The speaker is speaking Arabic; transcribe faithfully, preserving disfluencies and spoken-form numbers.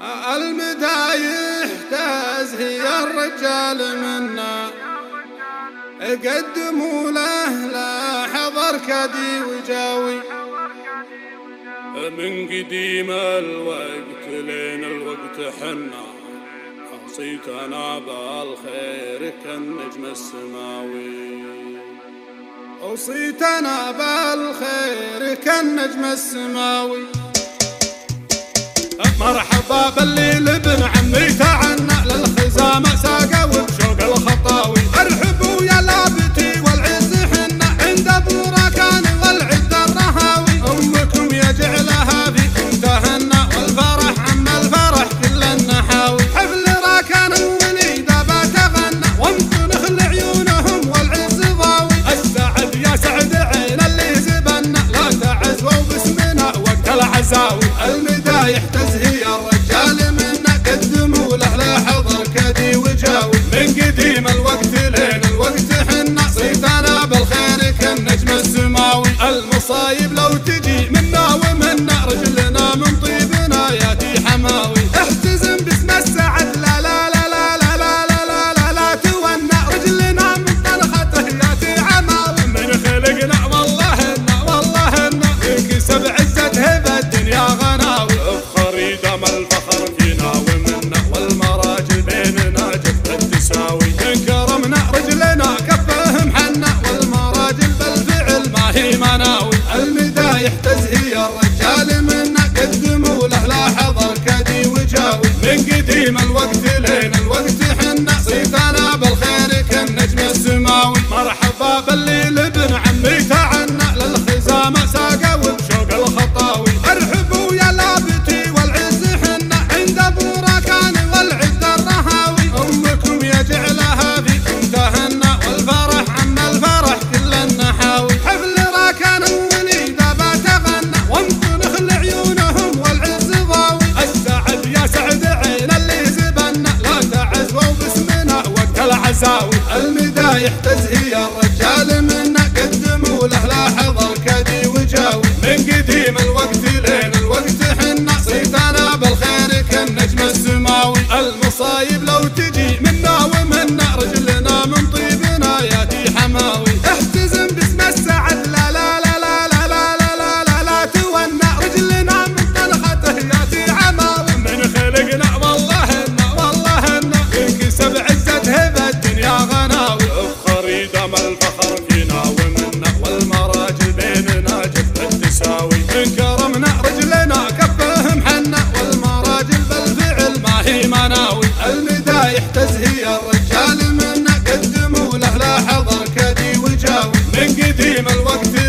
المدايح تزهي الرجال منا، قدموا له لا حضر كدي وجاوي. من قديم الوقت لين الوقت حنا، أوصيتنا بالخير كالنجم السماوي. أوصيتنا بالخير كالنجم السماوي. مرحبا باللي لابن عمي تعنى للخزامة ساقه وبشوق الخطاوي. ارحبوا يا لابتي والعز حنا عند ابو راكان والعد الرهاوي. امكم يجعلها فيكم تهنى والفرح عم الفرح كل النحاوي. حفل راكان وليد بتغنى وامتنخ لعيونهم والعز ضاوي. السعد يا سعد عين اللي زبنا لا تعزوا باسمنا وقت العزاوي. المدايح تزهي الرجال منا، قدموا له لا حضر كدي وجاوي. من قديم الوقت لين الوقت حنا، صيتنا بالخير كالنجم السماوي. المصايب لو تجي منا ومنا، رجلنا من طيبنا ياتي حماوي. احتزم باسم السعد لا لا لا لا لا لا لا لا لا لا تونا، رجلنا من طرخته ياتي عماوي. من خلقنا والله إنا والله إنا، يكسب عزة هبة الدنيا غناوي. افخر دام الفخر فينا ومنا، والمراجل بيننا جفة تساوي. انكرمنا رجلنا كفهم حنا، والمراجل بالفعل ما هي مناوي. المدايح تزهي الرجال منا، قدموا له لا حضر كدي وجاوي. من قديم الوقت لين الوقت حنا، صيتنا بالخير كالنجم السماوي. مرحبا باللي لابن عمي تعنى للخزامة ساقه وبشوق الخطاوي. ارحبوا يا لابتي والعز حنا عند ابو راكان والعد الرهاوي. امكم يجعلها فيكم تهنى والفرح عم الفرح كل النحاوي. حفل راكان وليد بتغنى وامتنخ لعيونهم والعز ضاوي. السعد يا سعد عين اللي زبنا لا تعزوا باسمنا وقت العزاوي. المدايح تزهي الرجال منا، قدموا له لا حضر كدي وجاوي. من قديم الوقت لين الوقت حنا، صيتنا بالخير كالنجم السماوي. المصايب لو تجي منا ومنا، رجلنا من طيبنا ياتي حماوي. احتزم باسم السعد لا لا لا لا لا لا لا لا لا لا تونا، رجلنا من طلخته ياتي عماوي. من خلقنا والله إنا والله إنا، يكسب عزة هبة الدنيا غناوي. افخر دام الفخر فينا ومنا، والمراجل بيننا جفة تساوي. انكرمنا رجلنا كفهم حنا، والمراجل بالفعل ما هي مناوي. المدايح تزهي الرجال منا، قدموا له لا حضر كدي وجاوي. من قديم الوقت